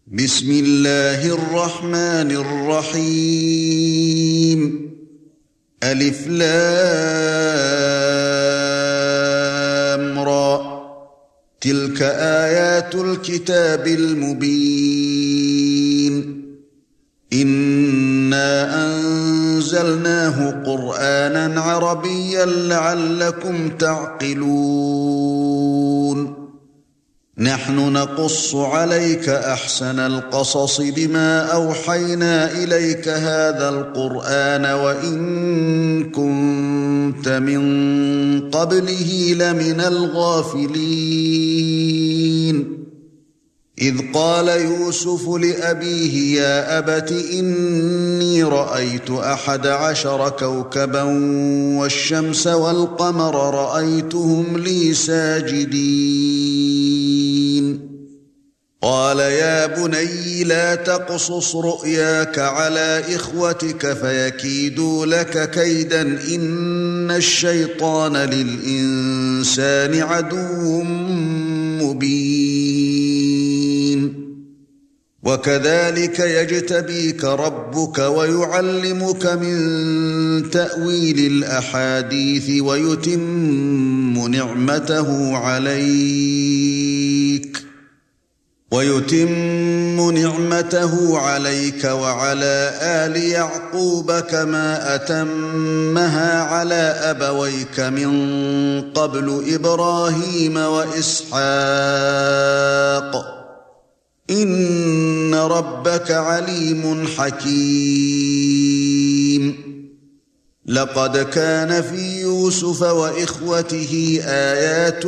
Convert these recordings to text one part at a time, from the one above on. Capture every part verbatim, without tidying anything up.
بسم الله الرحمن الرحيم ألف لام را تلك آيات الكتاب المبين إنا أنزلناه قرآنا عربيا لعلكم تعقلون نحن نقص عليك أحسن القصص بما أوحينا إليك هذا القرآن وإن كنت من قبله لمن الغافلين إذ قال يوسف لأبيه يا أبت إني رأيت أحد عشر كوكبا والشمس والقمر رأيتهم لي ساجدين قال يا بني لا تقصص رؤياك على إخوتك فيكيدوا لك كيدا إن الشيطان للإنسان عدو مبين وكذلك يجتبيك ربك ويعلمك من تأويل الأحاديث ويتم نعمته عليك ويتم نعمته عليك وعلى آل يعقوب كما أتمها على أبويك من قبل إبراهيم وإسحاق إن ربك عليم حكيم لقد كان في يوسف وإخوته آيات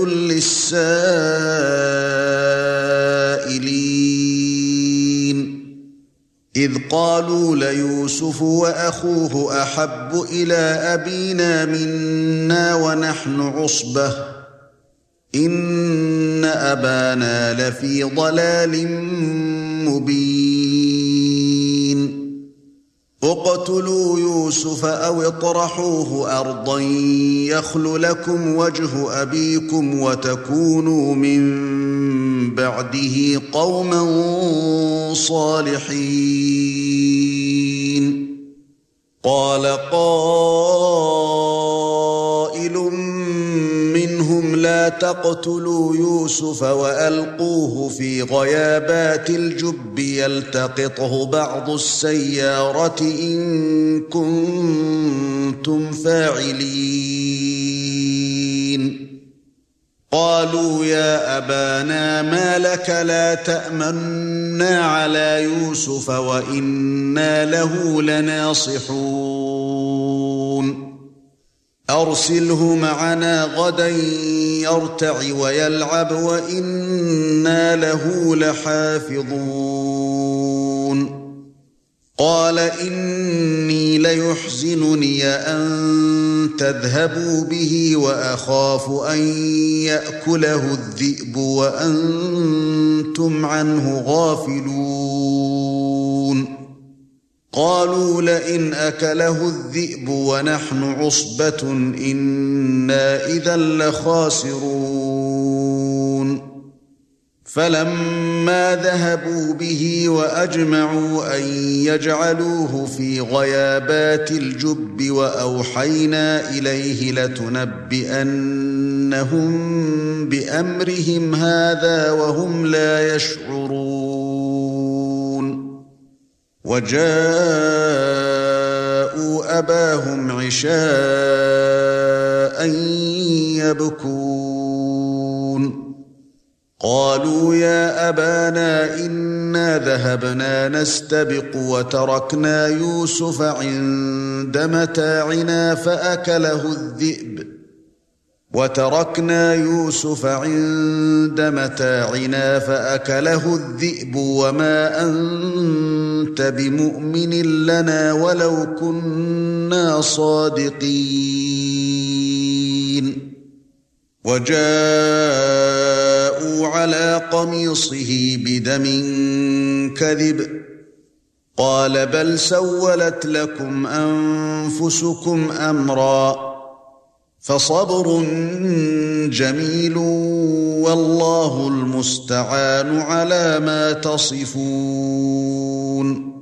للسائلين إذ قالوا ليوسف وأخوه أحب إلى أبينا منا ونحن عصبة إن أبانا لفي ضلال مبين اقتلوا يوسف أو اطرحوه أرضا يخل لكم وجه أبيكم وتكونوا من بعده قوما صالحين قال قائل منهم لا تقتلوا يوسف وألقوه في غيابات الجب يلتقطه بعض السيارة إن كنتم فاعلين قالوا يا أبانا ما لك لا تأمنا على يوسف وإنا له لناصحون أرسله معنا غدا يرتع ويلعب وإنا له لحافظون قال إني ليحزنني أن تذهبوا به وأخاف أن يأكله الذئب وأنتم عنه غافلون قالوا لئن أكله الذئب ونحن عصبة إنا إذا لخاسرون فلما ذهبوا به وأجمعوا أن يجعلوه في غيابات الجب وأوحينا إليه لتنبئنهم بأمرهم هذا وهم لا يشعرون وجاءوا أباهم عشاء يبكون قالوا يا أبانا إنا ذهبنا نستبق وتركنا يوسف عند متاعنا فأكله الذئب وتركنا يوسف عند متاعنا فأكله الذئب وما أنت بمؤمن لنا ولو كنا صادقين وجاءوا على قميصه بدم كذب قال بل سولت لكم أنفسكم أمرا فصبر جميل والله المستعان على ما تصفون.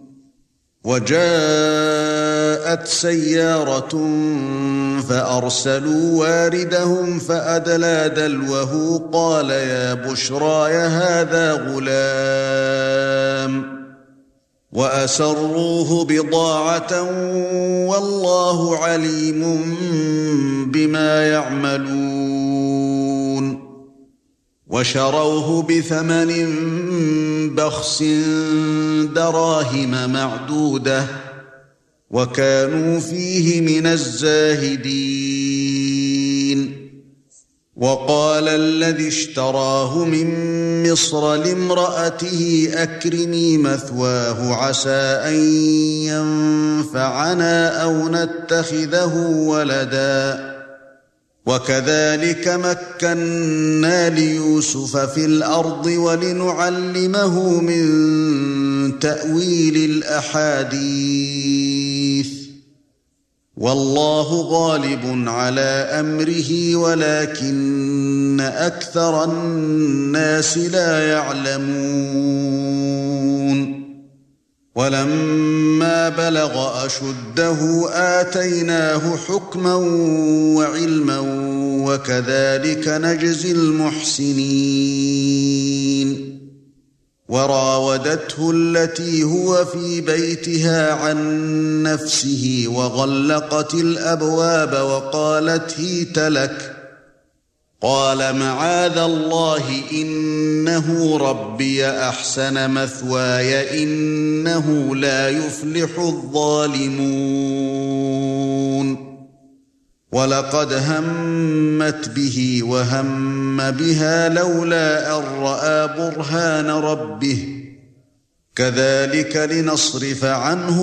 وجاءت سيارة فأرسلوا واردهم فأدلى دلوه قال يا بشراي هذا غلام وأسروه بضاعة والله عليم بما يعملون. وشروه بثمن بخس دراهم معدودة وكانوا فيه من الزاهدين. وقال الذي اشتراه من مصر لامرأته أكرمي مثواه عسى أن ينفعنا أو نتخذه ولدا وكذلك مكنا ليوسف في الأرض ولنعلمه من تأويل الأحاديث والله غالب على أمره ولكن أكثر الناس لا يعلمون. ولما بلغ أشده آتيناه حكما وعلما وكذلك نجزي المحسنين. وراودته التي هو في بيتها عن نفسه وغلقت الأبواب وقالت هيت لك قال معاذ الله إنه ربي أحسن مثواي إنه لا يفلح الظالمون. ولقد همت به وهم بها لولا أن رأى برهان ربه كذلك لنصرف عنه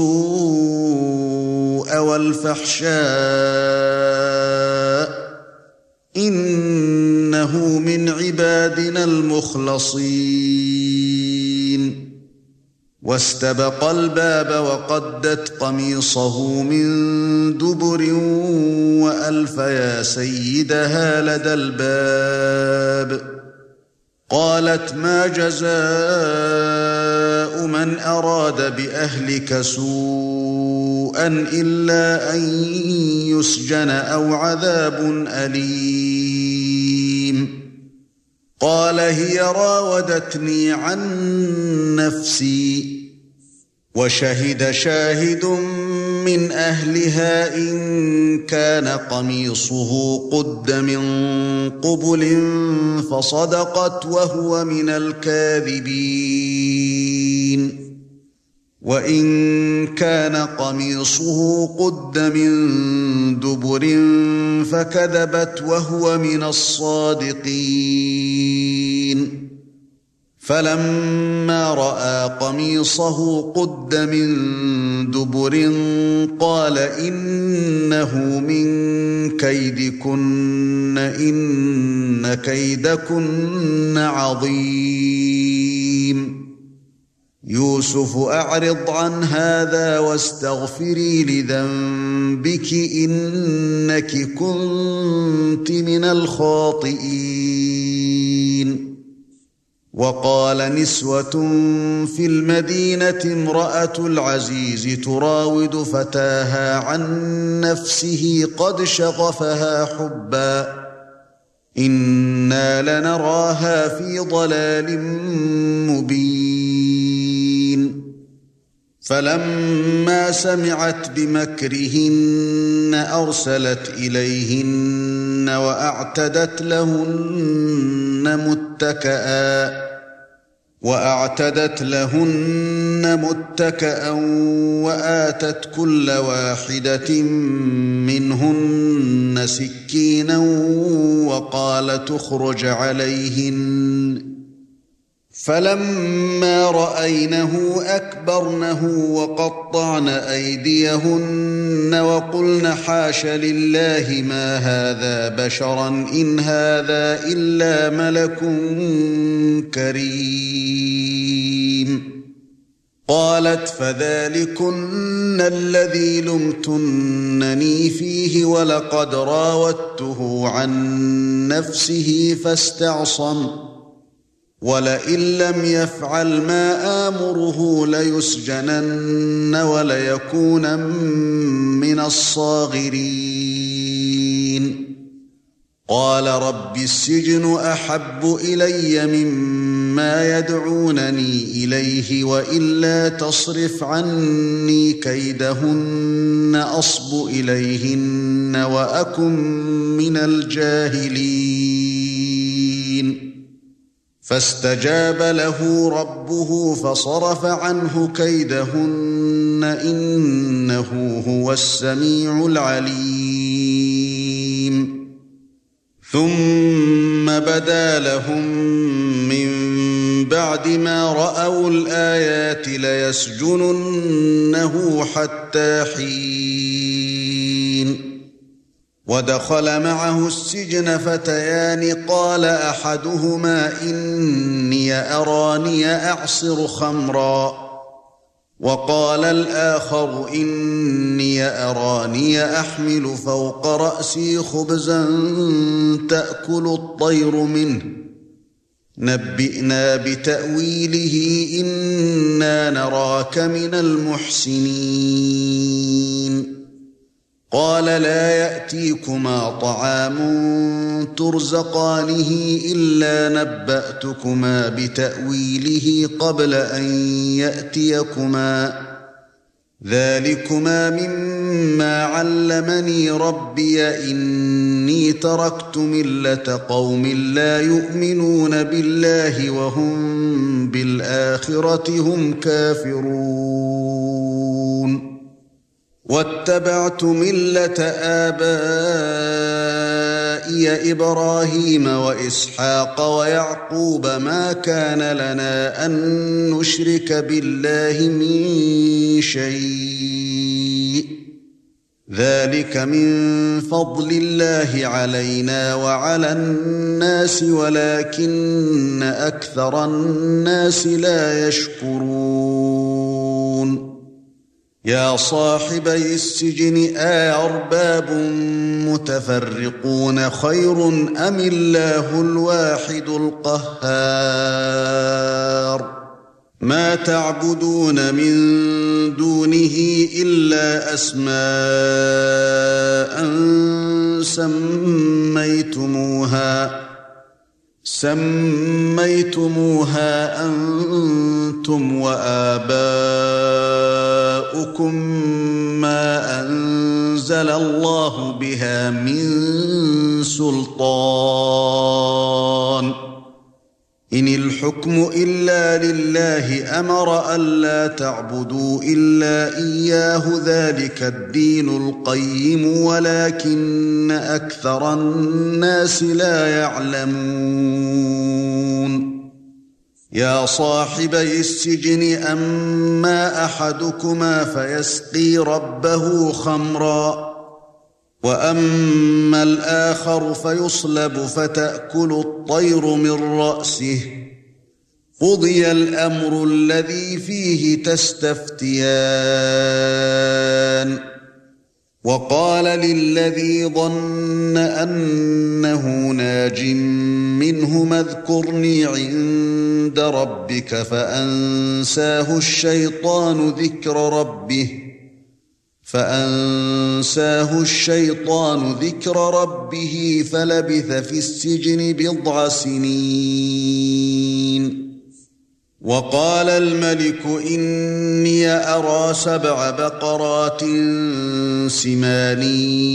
السوء والفحشاء إنه من عبادنا المخلصين. واستبق الباب وقدت قميصه من دبر وألف يا سيدها لدى الباب قالت ما جزاء من أراد بأهلك سوءا إلا أن يسجن أو عذاب أليم. قال هي راودتني عن نفسي وشهد شاهد من أهلها إن كان قميصه قد من قبل فصدقت وهو من الكاذبين وإن كان قميصه قد من دبر فكذبت وهو من الصادقين. فلما رأى قميصه قد من دبر قال إنه من كيدكن إن كيدكن عظيم. يوسف أعرض عن هذا واستغفري لذنبك إنك كنت من الخاطئين. وقال نسوة في المدينة امرأة العزيز تراود فتاها عن نفسه قد شغفها حبا إنا لنراها في ضلال مبين. فلما سمعت بمكرهن أرسلت إليهن وأعتدت لهن متكئا وأعتدت لهن متكئا وآتت كل واحدة منهن سكينا وقالت اخرج عليهن فلما رأينه أكبرنه وقطعن أيديهن وقلن حاش لله ما هذا بشرا إن هذا إلا ملك كريم. قالت فذلكن الذي لمتنني فيه ولقد راودته عن نفسه فاستعصم ولئن لم يفعل ما آمره ليسجنن وليكون من الصاغرين قال رب السجن أحب إلي مما يدعونني إليه وإلا تصرف عني كيدهن أصب إليهن وأكن من الجاهلين فاستجاب له ربه فصرف عنه كيدهن إنه هو السميع العليم ثم بدا لهم من بعد ما رأوا الآيات ليسجننه حتى حين ودخل معه السجن فتيان قال أحدهما إني أراني أعصر خمرا وقال الآخر إني أراني أحمل فوق رأسي خبزا تأكل الطير منه نبئنا بتأويله إنا نراك من المحسنين قال لا يأتيكما طعام ترزقانه إلا نبأتكما بتأويله قبل أن يأتيكما ذلكما مما علمني ربي إني تركت ملة قوم لا يؤمنون بالله وهم بالآخرة هم كافرون واتبعت ملة آبائي إبراهيم وإسحاق ويعقوب ما كان لنا أن نشرك بالله من شيء ذلك من فضل الله علينا وعلى الناس ولكن أكثر الناس لا يشكرون يا صاحبي السجن أأرباب متفرقون خير أم الله الواحد القهار ما تعبدون من دونه إلا أسماء سميتموها سميتموها أنتم وآباؤكم ما أنزل الله بها من سلطان إن الحكم إلا لله أمر ألا تعبدوا إلا إياه ذلك الدين القيم ولكن أكثر الناس لا يعلمون يا صاحبي السجن أما أحدكما فيسقي ربه خمرا وأما الآخر فيصلب فتأكل الطير من رأسه قضي الأمر الذي فيه تستفتيان وقال للذي ظن أنه ناج منهما اذكرني عند ربك فأنساه الشيطان ذكر ربه فأنساه الشيطان ذكر ربه فلبث في السجن بضع سنين وقال الملك إني أرى سبع بقرات سمان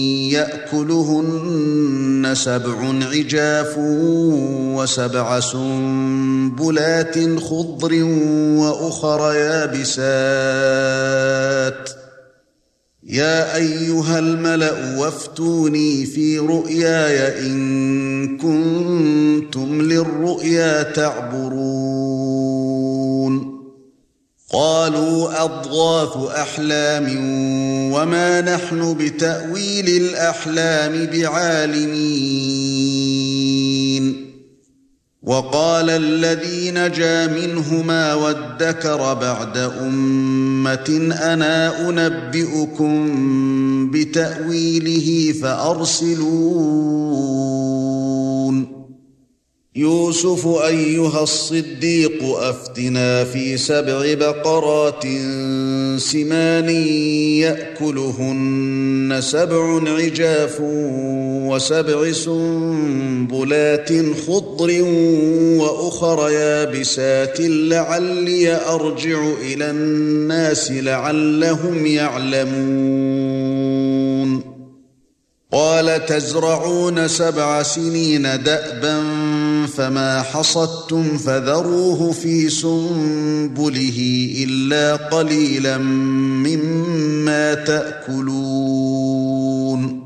يأكلهن سبع عجاف وسبع سنبلات خضر وأخر يابسات يا أيها الملأ وافتوني في رؤياي إن كنتم للرؤيا تعبرون قالوا أضغاث أحلام وما نحن بتأويل الأحلام بعالمين وقال الذي نجا منهما وادكر بعد أمة أنا أنبئكم بتأويله فأرسلون يوسف أيها الصديق أفتنا في سبع بقرات سمان يأكلهن سبع عجاف وسبع سنبلات خضر وأخر يابسات لعلي أرجع إلى الناس لعلهم يعلمون قال تزرعون سبع سنين دأبا فما حصدتم فذروه في سنبله إلا قليلا مما تأكلون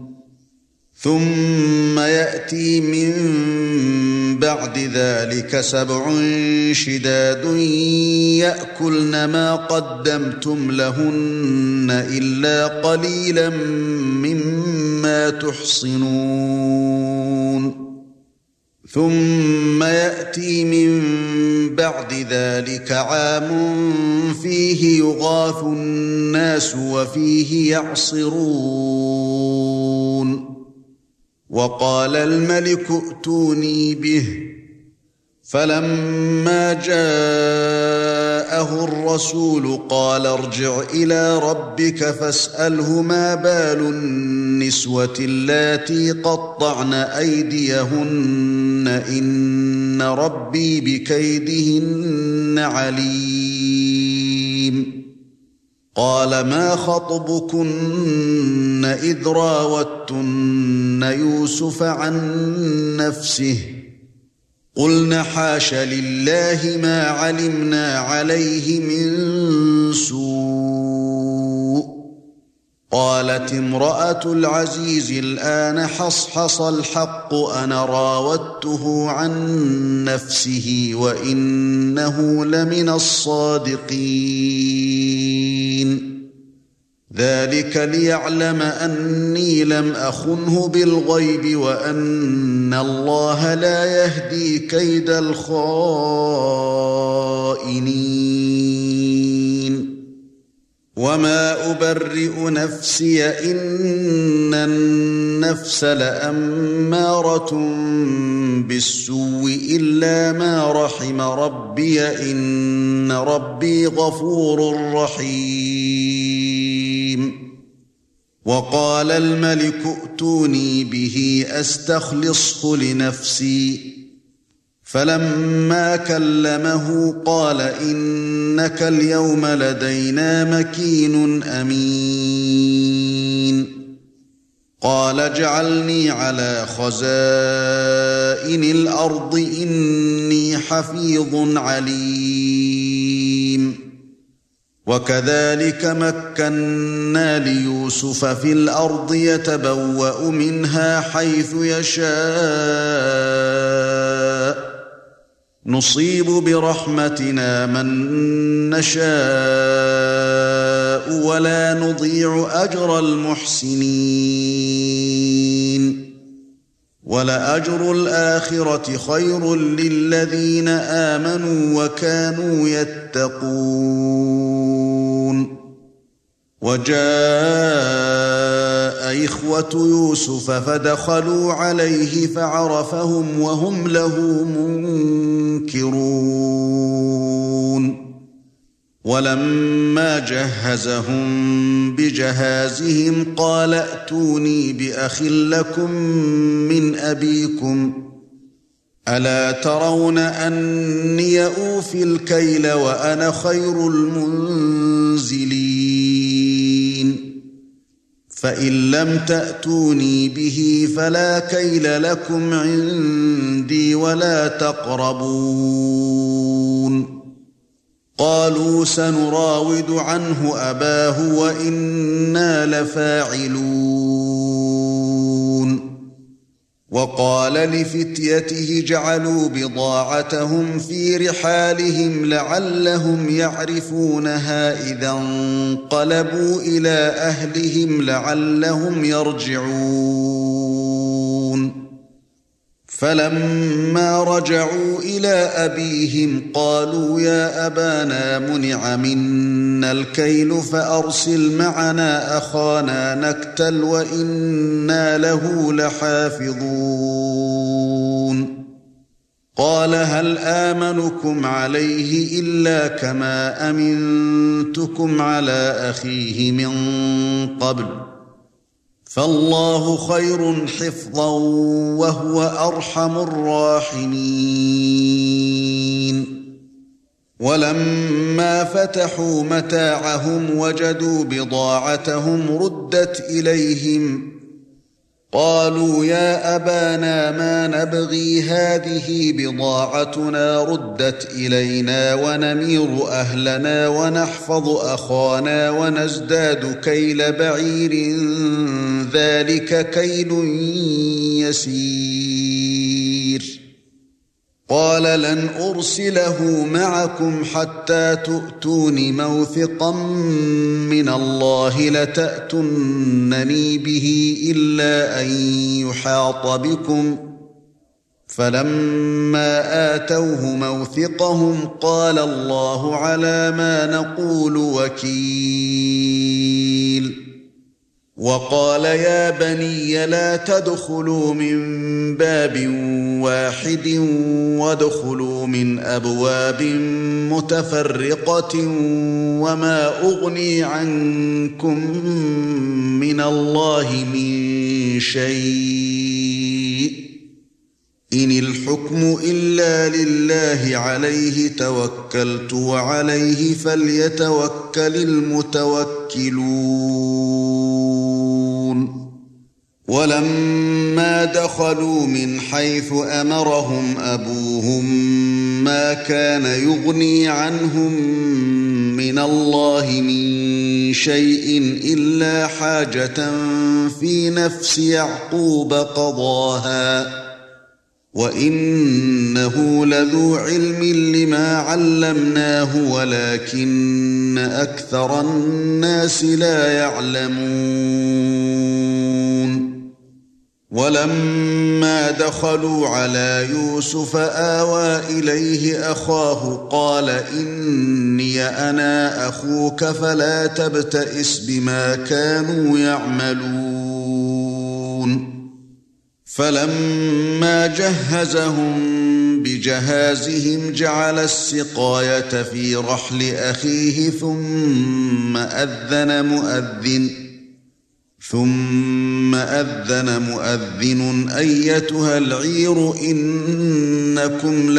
ثم يأتي من بعد ذلك سبع شداد يأكلن ما قدمتم لهن إلا قليلا مما تحصنون ثم يأتي من بعد ذلك عام فيه يغاث الناس وفيه يعصرون وقال الملك ائتوني به فلما جاءه الرسول قال ارجع إلى ربك فاسأله ما بال النسوة اللاتي قطعن أيديهن إن ربي بكيدهن عليم قال ما خطبكن إذ راوتن يوسف عن نفسه قلنا حاش لله ما علمنا عليه من سوء قالت امرأة العزيز الآن حصحص الحق أنا راودته عن نفسه وإنه لمن الصادقين ذلك ليعلم أني لم أخنه بالغيب وأن الله لا يهدي كيد الخائنين وما أبرئ نفسي إن النفس لأمارة بالسوء إلا ما رحم ربي إن ربي غفور رحيم وقال الملك ائتوني به أستخلصه لنفسي فلما كلمه قال إنك اليوم لدينا مكين أمين قال اجعلني على خزائن الأرض إني حفيظ عليم وكذلك مكنا ليوسف في الأرض يتبوأ منها حيث يشاء نصيب برحمتنا من نشاء ولا نضيع أجر المحسنين ولأجر الآخرة خير للذين آمنوا وكانوا يتقون وجاء إخوة يوسف فدخلوا عليه فعرفهم وهم له منكرون ولما جهزهم بجهازهم قال ائتوني بأخ لكم من أبيكم ألا ترون أني أوفي الكيل وأنا خير المنزلين فإن لم تأتوني به فلا كيل لكم عندي ولا تقربون قالوا سنراود عنه أباه وإنا لفاعلون وقال لفتيته جعلوا بضاعتهم في رحالهم لعلهم يعرفونها إذا انقلبوا إلى أهلهم لعلهم يرجعون فَلَمَّا رَجَعُوا إِلَى أَبِيهِمْ قَالُوا يَا أَبَانَا مُنِعَ مِنَّا الْكَيْلُ فَأَرْسِلْ مَعَنَا أَخَانَا نَكْتَلْ وَإِنَّا لَهُ لَحَافِظُونَ قَالَ هَلْ آمَنُكُمْ عَلَيْهِ إِلَّا كَمَا أَمِنْتُكُمْ عَلَى أَخِيهِ مِنْ قَبْلُ فَاللَّهُ خَيْرٌ حِفْظًا وَهُوَ أَرْحَمُ الرَّاحِمِينَ وَلَمَّا فَتَحُوا مَتَاعَهُمْ وَجَدُوا بِضَاعَتَهُمْ رُدَّتْ إِلَيْهِمْ قَالُوا يَا أَبَانَا مَا نَبْغِي هَذِهِ بِضَاعَتُنَا رُدَّتْ إِلَيْنَا وَنَمِيرُ أَهْلَنَا وَنَحْفَظُ أَخَانَا وَنَزْدَادُ كَيْلَ بَعِيرٍ ذَلِكَ كَيْلٌ يَسِيرٌ قَالَ لَنْ أُرْسِلَهُ مَعَكُمْ حَتَّى تُؤْتُونِ مَوْثِقًا مِّنَ اللَّهِ لَتَأْتُنَّنِي بِهِ إِلَّا أَن يُحَاطَ بِكُمْ فَلَمَّا آتَوْهُ مَوْثِقَهُمْ قَالَ اللَّهُ عَلَى مَا نَقُولُ وَكِيلٌ وَقَالَ يَا بَنِيَّ لَا تَدْخُلُوا مِنْ بَابٍ وَاحِدٍ وَادْخُلُوا مِنْ أَبْوَابٍ مُتَفَرِّقَةٍ وَمَا أُغْنِي عَنْكُمْ مِنَ اللَّهِ مِنْ شَيْءٍ إِنِ الْحُكْمُ إِلَّا لِلَّهِ عَلَيْهِ تَوَكَّلْتُ وَعَلَيْهِ فَلْيَتَوَكَّلِ الْمُتَوَكِّلُونَ وَلَمَّا دَخَلُوا مِنْ حَيْثُ أَمَرَهُمْ أَبُوهُمْ مَا كَانَ يُغْنِي عَنْهُمْ مِنَ اللَّهِ مِنْ شَيْءٍ إِلَّا حَاجَةً فِي نَفْسِ يَعْقُوبَ قَضَاهَا وَإِنَّهُ لَذُو عِلْمٍ لِمَا عَلَّمْنَاهُ وَلَكِنَّ أَكْثَرَ النَّاسِ لَا يَعْلَمُونَ وَلَمَّا دَخَلُوا عَلَى يُوسُفَ آوَى إِلَيْهِ أَخَاهُ قَالَ إِنِّي أَنَا أَخُوكَ فَلَا تَبْتَئِسْ بِمَا كَانُوا يَعْمَلُونَ فَلَمَّا جَهَّزَهُم بِجَهَازِهِمْ جَعَلَ السِّقَايَةَ فِي رَحْلِ أَخِيهِ ثُمَّ أَذَّنَ مُؤَذِّنٌ ثُمَّ أَذَّنَ مُؤَذِّنٌ أَيَّتُهَا الْعِيرُ إِنَّكُمْ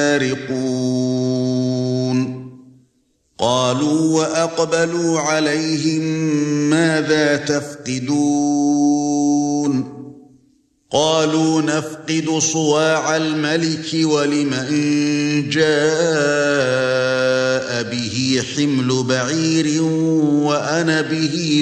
لَسَارِقُونَ قَالُوا وَأَقْبَلُوا عَلَيْهِمْ مَاذَا تَفْقِدُونَ قَالُوا نَفْقِدُ صُوَاعَ الْمَلِكِ وَلِمَنْ جَاءَ بِهِ حِمْلُ بَعِيرٍ وَأَنَا بِهِ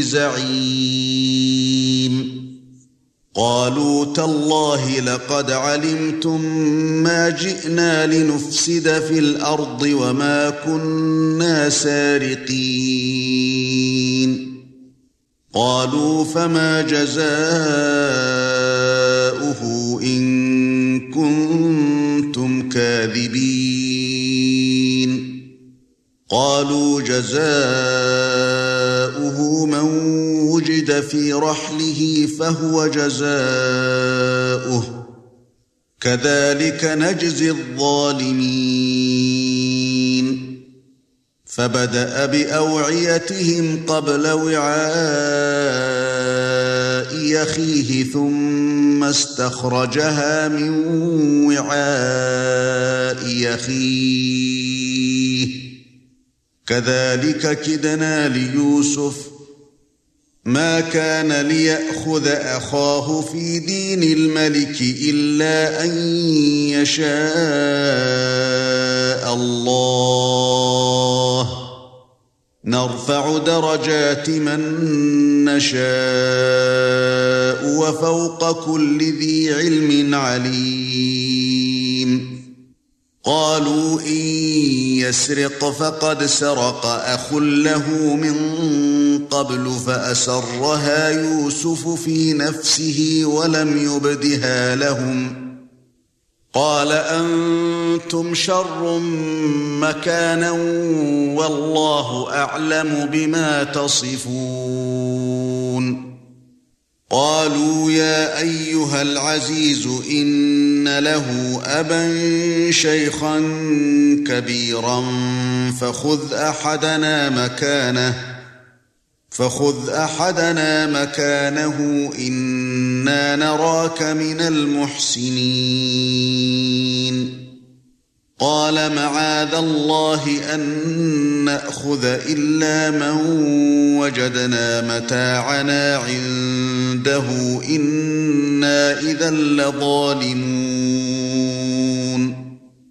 زَعِيمٌ قَالُوا تَاللَّهِ لَقَدْ عَلِمْتُمْ مَا جِئْنَا لِنُفْسِدَ فِي الْأَرْضِ وَمَا كُنَّا سَارِقِينَ قَالُوا فَمَا جَزَاؤُهُ إِن كُنتُمْ كَاذِبِينَ قَالُوا جَزَاؤُهُ مَن وُجِدَ فِي رَحْلِهِ فَهُوَ جَزَاؤُهُ كَذَلِكَ نَجْزِي الظَّالِمِينَ فَبَدَأَ بِأَوْعِيَتِهِمْ قَبْلَ وِعَاءِ أَخِيهِ ثُمَّ اسْتَخْرَجَهَا مِنْ وِعَاءِ أَخِيهِ كَذَلِكَ كِدْنَا لِيُوسُفَ مَا كَانَ لِيَأْخُذَ أَخَاهُ فِي دِينِ الْمَلِكِ إِلَّا أَن يَشَاءَ اللَّهُ نَرْفَعُ دَرَجَاتٍ مَن نَّشَاءُ وَفَوْقَ كُلِّ ذِي عِلْمٍ عَلِيمٌ قَالُوا إِن يَسْرِقْ فَقَدْ سَرَقَ أَخٌ لَّهُ مِن قَبْلُ فَأَسَرَّهَا يُوسُفُ فِي نَفْسِهِ وَلَمْ يُبْدِهَا لَهُمْ قال أنتم شر مكانا والله أعلم بما تصفون قالوا يا أيها العزيز إن له أبا شيخا كبيرا فخذ أحدنا مكانه فخذ أحدنا مكانه إنا نراك من المحسنين قال معاذ الله أن نأخذ إلا من وجدنا متاعنا عنده إنا إذا لظالمون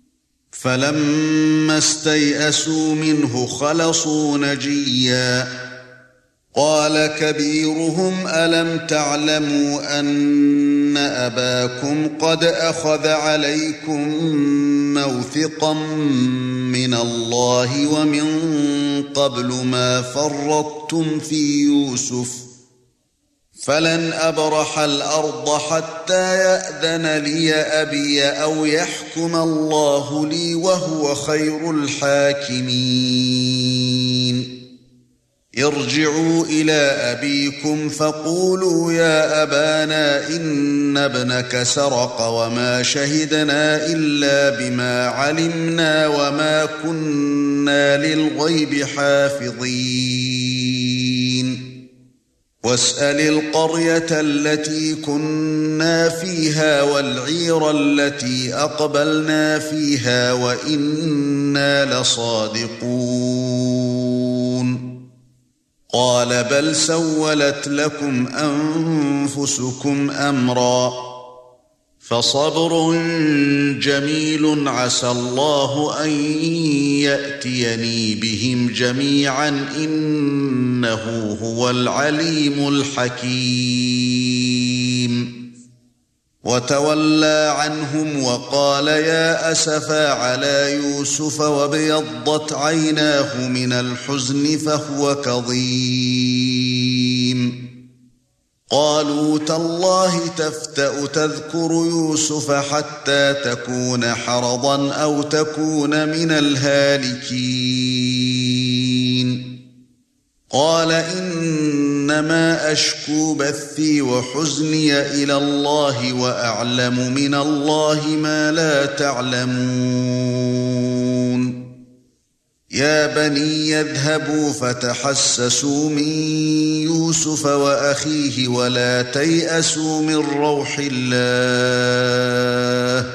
فلما استيئسوا منه خلصوا نجيا قال كبيرهم ألم تعلموا أن أباكم قد أخذ عليكم موثقا من الله ومن قبل ما فرطتم في يوسف فلن أبرح الأرض حتى يأذن لي أبي أو يحكم الله لي وهو خير الحاكمين ارجعوا إلى أبيكم فقولوا يا أبانا إن ابنك سرق وما شهدنا إلا بما علمنا وما كنا للغيب حافظين واسأل القرية التي كنا فيها والعير التي أقبلنا فيها وإنا لصادقون قال بل سولت لكم أنفسكم أمرا فصبر جميل عسى الله أن يأتيني بهم جميعا إنه هو العليم الحكيم وتولى عنهم وقال يا أسفا على يوسف وابيضت عيناه من الحزن فهو كظيم قالوا تالله تفتأ تذكر يوسف حتى تكون حرضا أو تكون من الهالكين قال إنما أشكو بثي وحزني إلى الله وأعلم من الله ما لا تعلمون يا بني يذهبوا فتحسسوا من يوسف وأخيه ولا تيأسوا من روح الله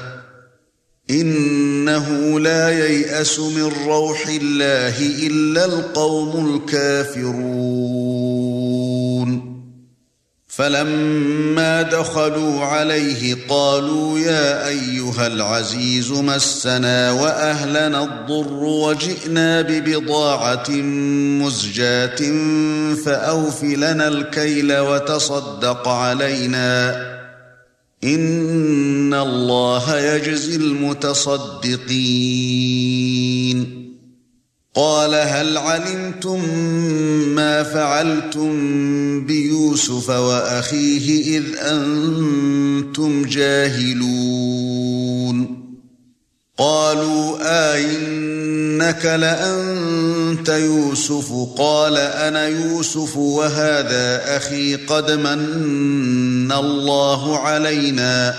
إنه لا ييأس من روح الله إلا القوم الكافرون فلما دخلوا عليه قالوا يا أيها العزيز مسنا وأهلنا الضر وجئنا ببضاعة مزجاة فأوف لنا الكيل وتصدق علينا إن الله يجزي المتصدقين قال هل علمتم ما فعلتم بيوسف وأخيه إذ أنتم جاهلون قالوا آئنك لأنت يوسف قال أنا يوسف وهذا أخي قد من الله علينا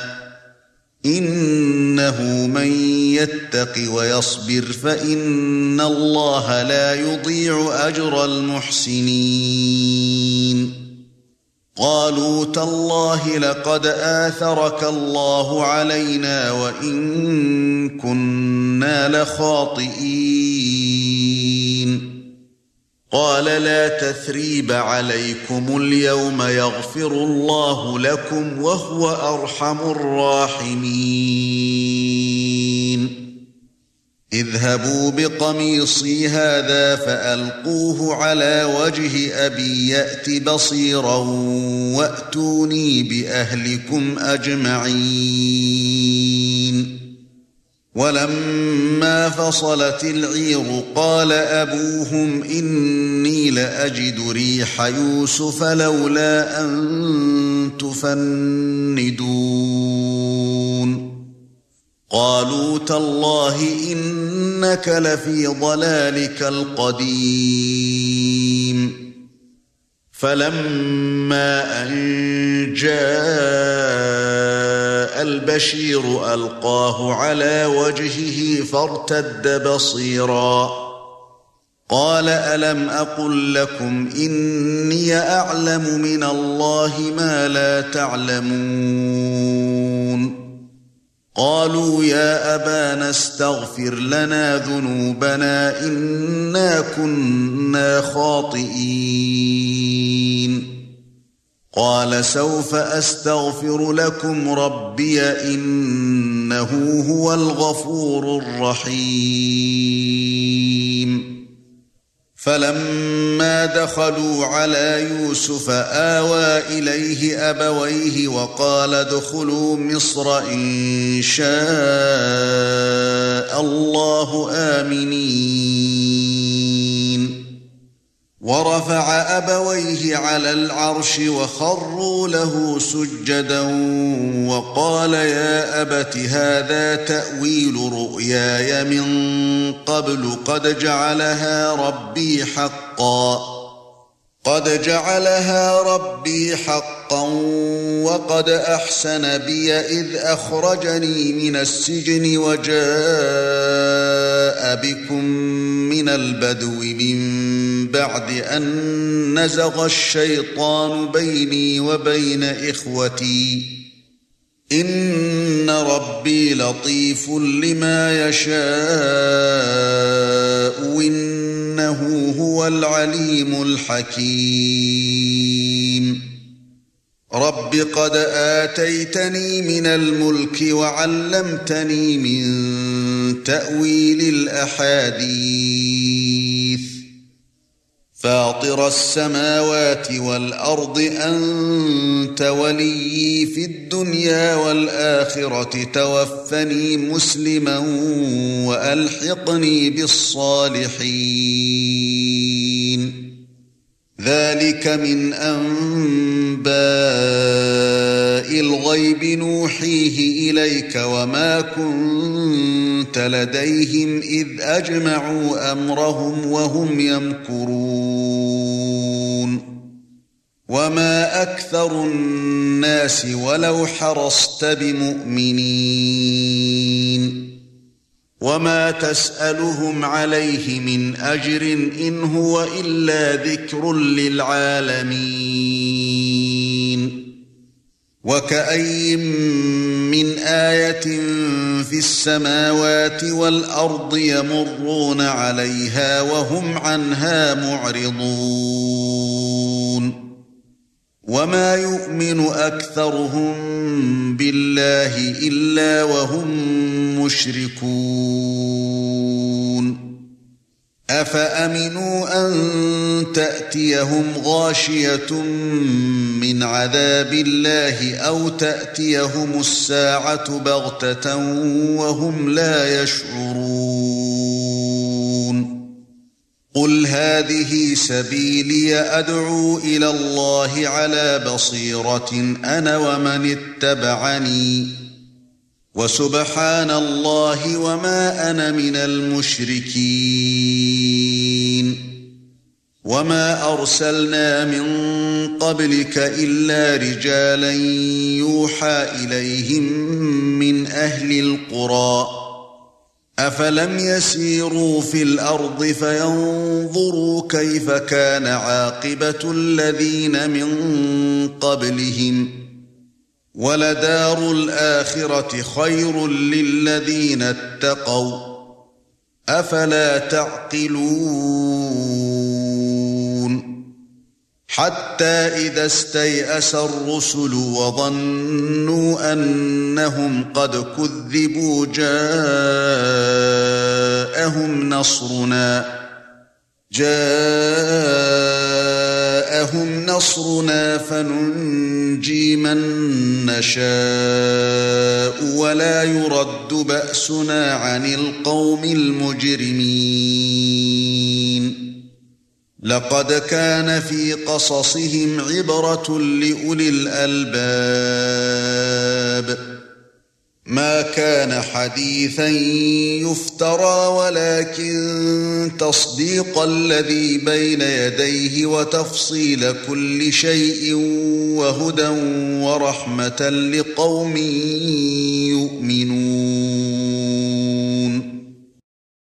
إنه من يتق ويصبر فإن الله لا يضيع أجر المحسنين قالوا تالله لقد آثرك الله علينا وإن كنا لخاطئين قال لا تثريب عليكم اليوم يغفر الله لكم وهو أرحم الراحمين اذهبوا بقميصي هذا فألقوه على وجه أبي يأت بصيرا وأتوني بأهلكم أجمعين ولما فصلت العير قال أبوهم إني لأجد ريح يوسف لولا أن تفندون قالوا تالله إنك لفي ضلالك القديم فلما أن جاء البشير ألقاه على وجهه فارتد بصيرا قال ألم أقل لكم إني أعلم من الله ما لا تعلمون قالوا يا أبانا استغفر لنا ذنوبنا إنا كنا خاطئين قال سوف أستغفر لكم ربي إنه هو الغفور الرحيم فلما دخلوا على يوسف آوى إليه أبويه وقال ادخلوا مصر إن شاء الله آمنين ورفع أبويه على العرش وخروا له سجدا وقال يا أبت هذا تأويل رؤياي من قبل قد جعلها ربي حقا قد جعلها ربي حقا وقد أحسن بي إذ أخرجني من السجن وجاء بكم من البدو من بعد أن نزغ الشيطان بيني وبين إخوتي إن ربي لطيف لما يشاء إنه هو العليم الحكيم رب قد آتيتني من الملك وعلمتني من تأويل الأحاديث فاطر السماوات والأرض أنت وليي في الدنيا والآخرة توفني مسلما وألحقني بالصالحين ذلك من أنباء الغيب نوحيه إليك وما كنت لديهم إذ أجمعوا أمرهم وهم يمكرون وما أكثر الناس ولو حرصت بمؤمنين وما تسألهم عليه من أجر إن هو إلا ذكر للعالمين وكأي من آية في السماوات والأرض يمرون عليها وهم عنها معرضون وما يؤمن أكثرهم بالله إلا وهم مشركون أفأمنوا أن تأتيهم غاشية من عذاب الله أو تأتيهم الساعة بغتة وهم لا يشعرون قل هذه سبيلي أدعو إلى الله على بصيرة أنا ومن اتبعني وسبحان الله وما أنا من المشركين وما أرسلنا من قبلك إلا رجالا يوحى إليهم من أهل القرى أفلم يسيروا في الأرض فينظروا كيف كان عاقبة الذين من قبلهم ولدار الآخرة خير للذين اتقوا أفلا تعقلون حتى إذا استيأس الرسل وظنوا أنهم قد كذبوا جاءهم نصرنا جاءهم نصرنا فننجي من نشاء ولا يرد بأسنا عن القوم المجرمين لقد كان في قصصهم عبرة لأولي الألباب ما كان حديثا يفترى ولكن تصديق الذي بين يديه وتفصيل كل شيء وهدى ورحمة لقوم يؤمنون